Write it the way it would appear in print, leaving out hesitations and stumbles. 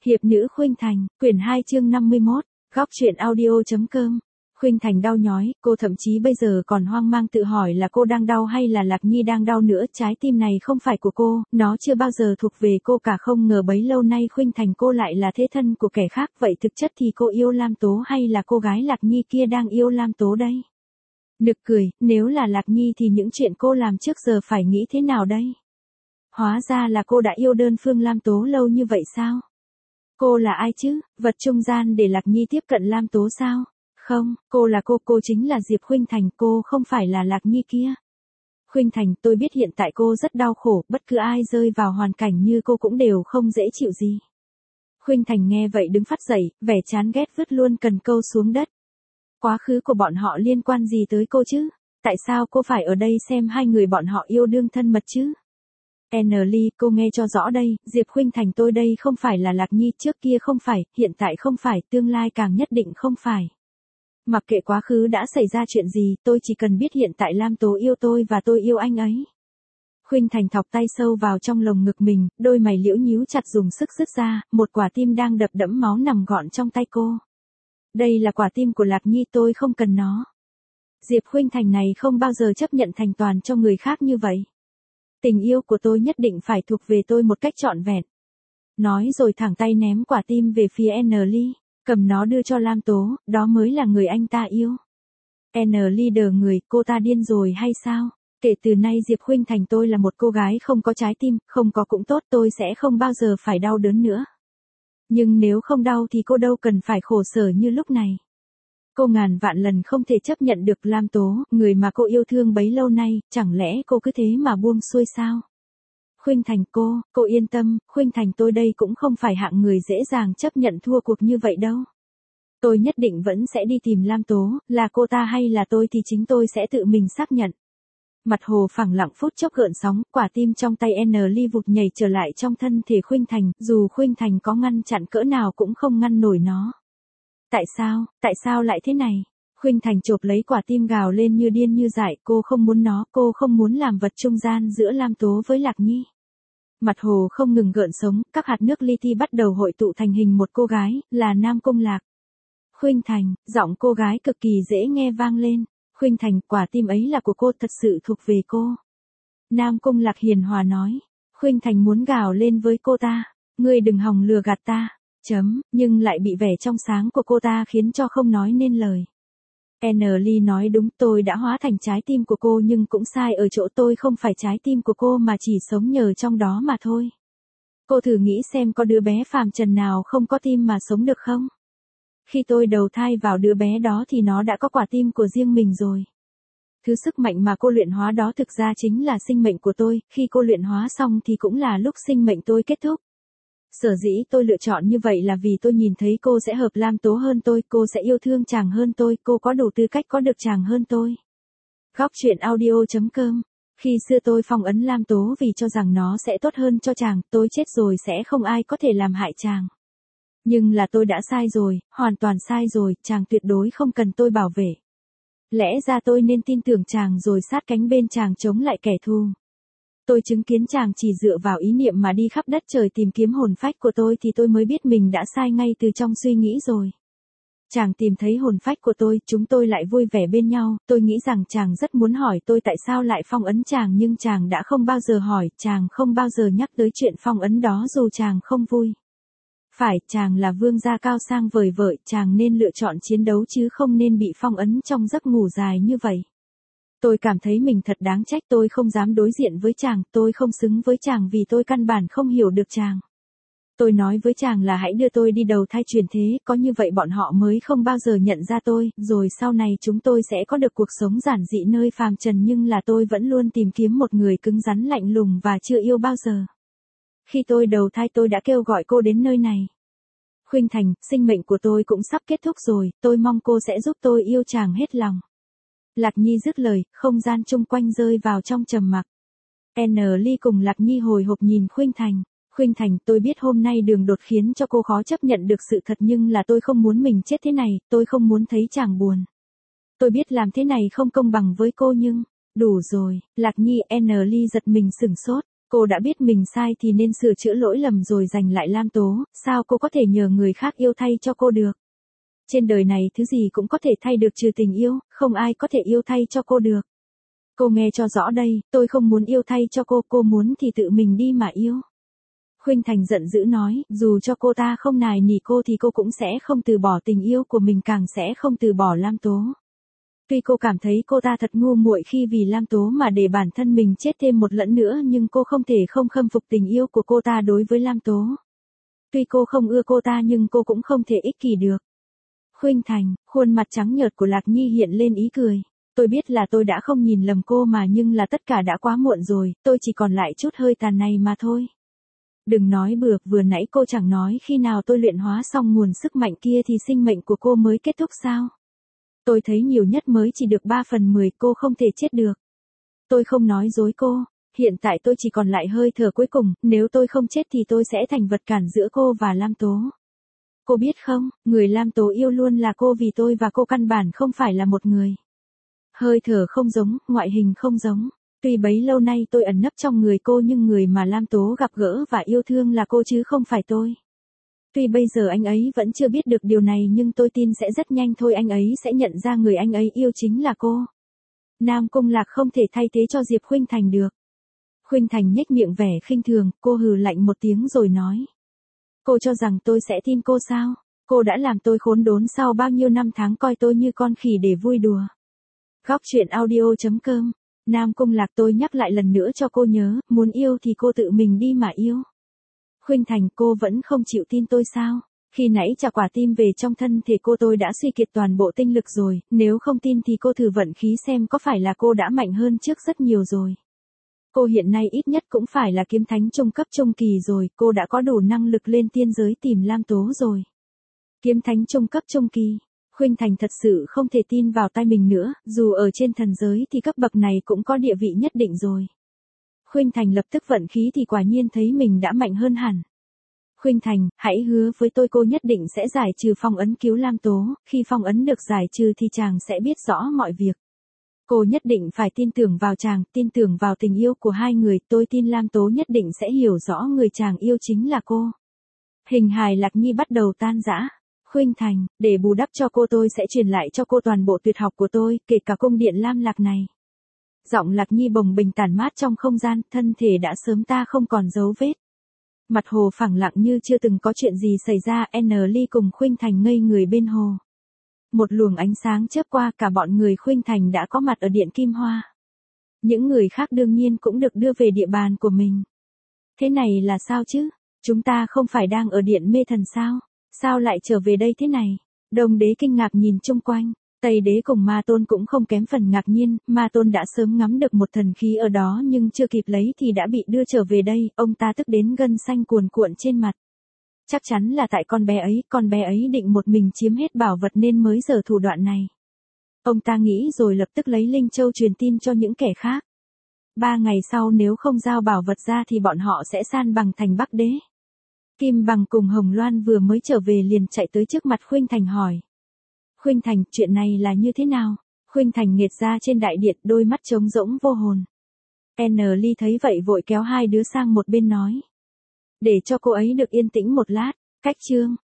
Hiệp nữ Khuynh Thành, quyển 2 chương 51, góc truyện audio.com. Khuynh Thành đau nhói, cô thậm chí bây giờ còn hoang mang tự hỏi là cô đang đau hay là Lạc Nhi đang đau nữa. Trái tim này không phải của cô, nó chưa bao giờ thuộc về cô cả. Không ngờ bấy lâu nay Khuynh Thành cô lại là thế thân của kẻ khác. Vậy thực chất thì cô yêu Lam Tố hay là cô gái Lạc Nhi kia đang yêu Lam Tố đây? Nực cười, nếu là Lạc Nhi thì những chuyện cô làm trước giờ phải nghĩ thế nào đây? Hóa ra là cô đã yêu đơn phương Lam Tố lâu như vậy sao? Cô là ai chứ, vật trung gian để Lạc Nhi tiếp cận Lam Tố sao? Không, cô là cô chính là Diệp Khuynh Thành, cô không phải là Lạc Nhi kia. Khuynh Thành, tôi biết hiện tại cô rất đau khổ, bất cứ ai rơi vào hoàn cảnh như cô cũng đều không dễ chịu gì. Khuynh Thành nghe vậy đứng phắt dậy, vẻ chán ghét vứt luôn cần câu xuống đất. Quá khứ của bọn họ liên quan gì tới cô chứ? Tại sao cô phải ở đây xem hai người bọn họ yêu đương thân mật chứ? Ly, cô nghe cho rõ đây, Diệp Khuynh Thành tôi đây không phải là Lạc Nhi, trước kia không phải, hiện tại không phải, tương lai càng nhất định không phải. Mặc kệ quá khứ đã xảy ra chuyện gì, tôi chỉ cần biết hiện tại Lam Tố yêu tôi và tôi yêu anh ấy. Khuynh Thành thọc tay sâu vào trong lồng ngực mình, đôi mày liễu nhíu chặt dùng sức rứt ra, một quả tim đang đập đẫm máu nằm gọn trong tay cô. Đây là quả tim của Lạc Nhi, tôi không cần nó. Diệp Khuynh Thành này không bao giờ chấp nhận thành toàn cho người khác như vậy. Tình yêu của tôi nhất định phải thuộc về tôi một cách trọn vẹn. Nói rồi thẳng tay ném quả tim về phía Ly, cầm nó đưa cho Lam Tố, đó mới là người anh ta yêu. Ly đờ người, cô ta điên rồi hay sao? Kể từ nay Diệp Khuynh Thành tôi là một cô gái không có trái tim, không có cũng tốt, tôi sẽ không bao giờ phải đau đớn nữa. Nhưng nếu không đau thì cô đâu cần phải khổ sở như lúc này. Cô ngàn vạn lần không thể chấp nhận được Lam Tố, người mà cô yêu thương bấy lâu nay, chẳng lẽ cô cứ thế mà buông xuôi sao? Khuynh Thành cô yên tâm, Khuynh Thành tôi đây cũng không phải hạng người dễ dàng chấp nhận thua cuộc như vậy đâu. Tôi nhất định vẫn sẽ đi tìm Lam Tố, là cô ta hay là tôi thì chính tôi sẽ tự mình xác nhận. Mặt hồ phẳng lặng phút chốc gợn sóng, quả tim trong tay Ly vụt nhảy trở lại trong thân thể Khuynh Thành, dù Khuynh Thành có ngăn chặn cỡ nào cũng không ngăn nổi nó. Tại sao lại thế này? Khuynh Thành chộp lấy quả tim gào lên như điên như dại, cô không muốn nó, cô không muốn làm vật trung gian giữa Lam Tố với Lạc Nhi. Mặt hồ không ngừng gợn sóng, các hạt nước li ti bắt đầu hội tụ thành hình một cô gái, là Nam Cung Lạc. Khuynh Thành, giọng cô gái cực kỳ dễ nghe vang lên. Khuynh Thành, quả tim ấy là của cô, thật sự thuộc về cô. Nam Cung Lạc hiền hòa nói. Khuynh Thành muốn gào lên với cô ta. Ngươi đừng hòng lừa gạt ta. Nhưng lại bị vẻ trong sáng của cô ta khiến cho không nói nên lời. Ly nói đúng, tôi đã hóa thành trái tim của cô nhưng cũng sai ở chỗ tôi không phải trái tim của cô mà chỉ sống nhờ trong đó mà thôi. Cô thử nghĩ xem có đứa bé phàm trần nào không có tim mà sống được không? Khi tôi đầu thai vào đứa bé đó thì nó đã có quả tim của riêng mình rồi. Thứ sức mạnh mà cô luyện hóa đó thực ra chính là sinh mệnh của tôi, khi cô luyện hóa xong thì cũng là lúc sinh mệnh tôi kết thúc. Sở dĩ tôi lựa chọn như vậy là vì tôi nhìn thấy cô sẽ hợp Lam Tố hơn tôi, cô sẽ yêu thương chàng hơn tôi, cô có đủ tư cách có được chàng hơn tôi. Góc truyện audio.com. Khi xưa tôi phong ấn Lam Tố vì cho rằng nó sẽ tốt hơn cho chàng, tôi chết rồi sẽ không ai có thể làm hại chàng. Nhưng là tôi đã sai rồi, hoàn toàn sai rồi, chàng tuyệt đối không cần tôi bảo vệ. Lẽ ra tôi nên tin tưởng chàng rồi sát cánh bên chàng chống lại kẻ thù. Tôi chứng kiến chàng chỉ dựa vào ý niệm mà đi khắp đất trời tìm kiếm hồn phách của tôi thì tôi mới biết mình đã sai ngay từ trong suy nghĩ rồi. Chàng tìm thấy hồn phách của tôi, chúng tôi lại vui vẻ bên nhau, tôi nghĩ rằng chàng rất muốn hỏi tôi tại sao lại phong ấn chàng nhưng chàng đã không bao giờ hỏi, chàng không bao giờ nhắc tới chuyện phong ấn đó dù chàng không vui. Phải, chàng là vương gia cao sang vời vợi, chàng nên lựa chọn chiến đấu chứ không nên bị phong ấn trong giấc ngủ dài như vậy. Tôi cảm thấy mình thật đáng trách, tôi không dám đối diện với chàng, tôi không xứng với chàng vì tôi căn bản không hiểu được chàng. Tôi nói với chàng là hãy đưa tôi đi đầu thai chuyển thế, có như vậy bọn họ mới không bao giờ nhận ra tôi, rồi sau này chúng tôi sẽ có được cuộc sống giản dị nơi phàm trần nhưng là tôi vẫn luôn tìm kiếm một người cứng rắn lạnh lùng và chưa yêu bao giờ. Khi tôi đầu thai tôi đã kêu gọi cô đến nơi này. Khuynh Thành, sinh mệnh của tôi cũng sắp kết thúc rồi, tôi mong cô sẽ giúp tôi yêu chàng hết lòng. Lạc Nhi dứt lời, không gian chung quanh rơi vào trong trầm mặc. Ly cùng Lạc Nhi hồi hộp nhìn Khuynh Thành. Khuynh Thành, tôi biết hôm nay đường đột khiến cho cô khó chấp nhận được sự thật nhưng là tôi không muốn mình chết thế này, tôi không muốn thấy chàng buồn. Tôi biết làm thế này không công bằng với cô nhưng, đủ rồi, Lạc Nhi. Ly giật mình sửng sốt. Cô đã biết mình sai thì nên sửa chữa lỗi lầm rồi giành lại Lam Tố, sao cô có thể nhờ người khác yêu thay cho cô được? Trên đời này thứ gì cũng có thể thay được trừ tình yêu, không ai có thể yêu thay cho cô được. Cô nghe cho rõ đây, tôi không muốn yêu thay cho cô muốn thì tự mình đi mà yêu. Khuynh Thành giận dữ nói, dù cho cô ta không nài nỉ cô thì cô cũng sẽ không từ bỏ tình yêu của mình, càng sẽ không từ bỏ Lam Tố. Tuy cô cảm thấy cô ta thật ngu muội khi vì Lam Tố mà để bản thân mình chết thêm một lần nữa, nhưng cô không thể không khâm phục tình yêu của cô ta đối với Lam Tố. Tuy cô không ưa cô ta nhưng cô cũng không thể ích kỷ được. Khuynh Thành, khuôn mặt trắng nhợt của Lạc Nhi hiện lên ý cười. Tôi biết là tôi đã không nhìn lầm cô mà, nhưng là tất cả đã quá muộn rồi, tôi chỉ còn lại chút hơi tàn này mà thôi. Đừng nói bừa, vừa nãy cô chẳng nói khi nào tôi luyện hóa xong nguồn sức mạnh kia thì sinh mệnh của cô mới kết thúc sao? Tôi thấy nhiều nhất mới chỉ được 3/10, cô không thể chết được. Tôi không nói dối cô, hiện tại tôi chỉ còn lại hơi thở cuối cùng, nếu tôi không chết thì tôi sẽ thành vật cản giữa cô và Lam Tố. Cô biết không, người Lam Tố yêu luôn là cô, vì tôi và cô căn bản không phải là một người. Hơi thở không giống, ngoại hình không giống. Tuy bấy lâu nay tôi ẩn nấp trong người cô nhưng người mà Lam Tố gặp gỡ và yêu thương là cô chứ không phải tôi. Tuy bây giờ anh ấy vẫn chưa biết được điều này nhưng tôi tin sẽ rất nhanh thôi anh ấy sẽ nhận ra người anh ấy yêu chính là cô. Nam Cung Lạc không thể thay thế cho Diệp Khuynh Thành được. Khuynh Thành nhếch miệng vẻ khinh thường, cô hừ lạnh một tiếng rồi nói. Cô cho rằng tôi sẽ tin cô sao? Cô đã làm tôi khốn đốn sau bao nhiêu năm tháng coi tôi như con khỉ để vui đùa. Góc truyện audio.com. Nam Cung Lạc, tôi nhắc lại lần nữa cho cô nhớ, muốn yêu thì cô tự mình đi mà yêu. Khuynh Thành, cô vẫn không chịu tin tôi sao? Khi nãy trả quả tim về trong thân thể cô tôi đã suy kiệt toàn bộ tinh lực rồi, nếu không tin thì cô thử vận khí xem có phải là cô đã mạnh hơn trước rất nhiều rồi. Cô hiện nay ít nhất cũng phải là kiếm thánh trung cấp trung kỳ rồi, cô đã có đủ năng lực lên tiên giới tìm Lam Tố rồi. Kiếm thánh trung cấp trung kỳ. Khuynh Thành thật sự không thể tin vào tai mình nữa, dù ở trên thần giới thì cấp bậc này cũng có địa vị nhất định rồi. Khuynh Thành lập tức vận khí thì quả nhiên thấy mình đã mạnh hơn hẳn. Khuynh Thành, hãy hứa với tôi cô nhất định sẽ giải trừ phong ấn cứu Lam Tố, khi phong ấn được giải trừ thì chàng sẽ biết rõ mọi việc. Cô nhất định phải tin tưởng vào chàng, tin tưởng vào tình yêu của hai người, tôi tin Lam Tố nhất định sẽ hiểu rõ người chàng yêu chính là cô. Hình hài Lạc Nhi bắt đầu tan rã. Khuynh Thành, để bù đắp cho cô tôi sẽ truyền lại cho cô toàn bộ tuyệt học của tôi, kể cả cung điện Lam Lạc này. Giọng Lạc Nhi bồng bềnh tản mát trong không gian, thân thể đã sớm ta không còn dấu vết. Mặt hồ phẳng lặng như chưa từng có chuyện gì xảy ra, Ly cùng Khuynh Thành ngây người bên hồ. Một luồng ánh sáng chớp qua, cả bọn người Khuynh Thành đã có mặt ở điện Kim Hoa. Những người khác đương nhiên cũng được đưa về địa bàn của mình. Thế này là sao chứ? Chúng ta không phải đang ở điện Mê Thần sao? Sao lại trở về đây thế này? Đông Đế kinh ngạc nhìn chung quanh. Tây Đế cùng Ma Tôn cũng không kém phần ngạc nhiên, Ma Tôn đã sớm ngắm được một thần khí ở đó nhưng chưa kịp lấy thì đã bị đưa trở về đây, ông ta tức đến gân xanh cuồn cuộn trên mặt. Chắc chắn là tại con bé ấy định một mình chiếm hết bảo vật nên mới giở thủ đoạn này. Ông ta nghĩ rồi lập tức lấy Linh Châu truyền tin cho những kẻ khác. 3 ngày sau nếu không giao bảo vật ra thì bọn họ sẽ san bằng thành Bắc Đế. Kim Bằng cùng Hồng Loan vừa mới trở về liền chạy tới trước mặt Khuynh Thành hỏi. Khuynh Thành, chuyện này là như thế nào? Khuynh Thành nghệt ra trên đại điện, đôi mắt trống rỗng vô hồn. Ly thấy vậy vội kéo hai đứa sang một bên nói. Để cho cô ấy được yên tĩnh một lát, cách chương.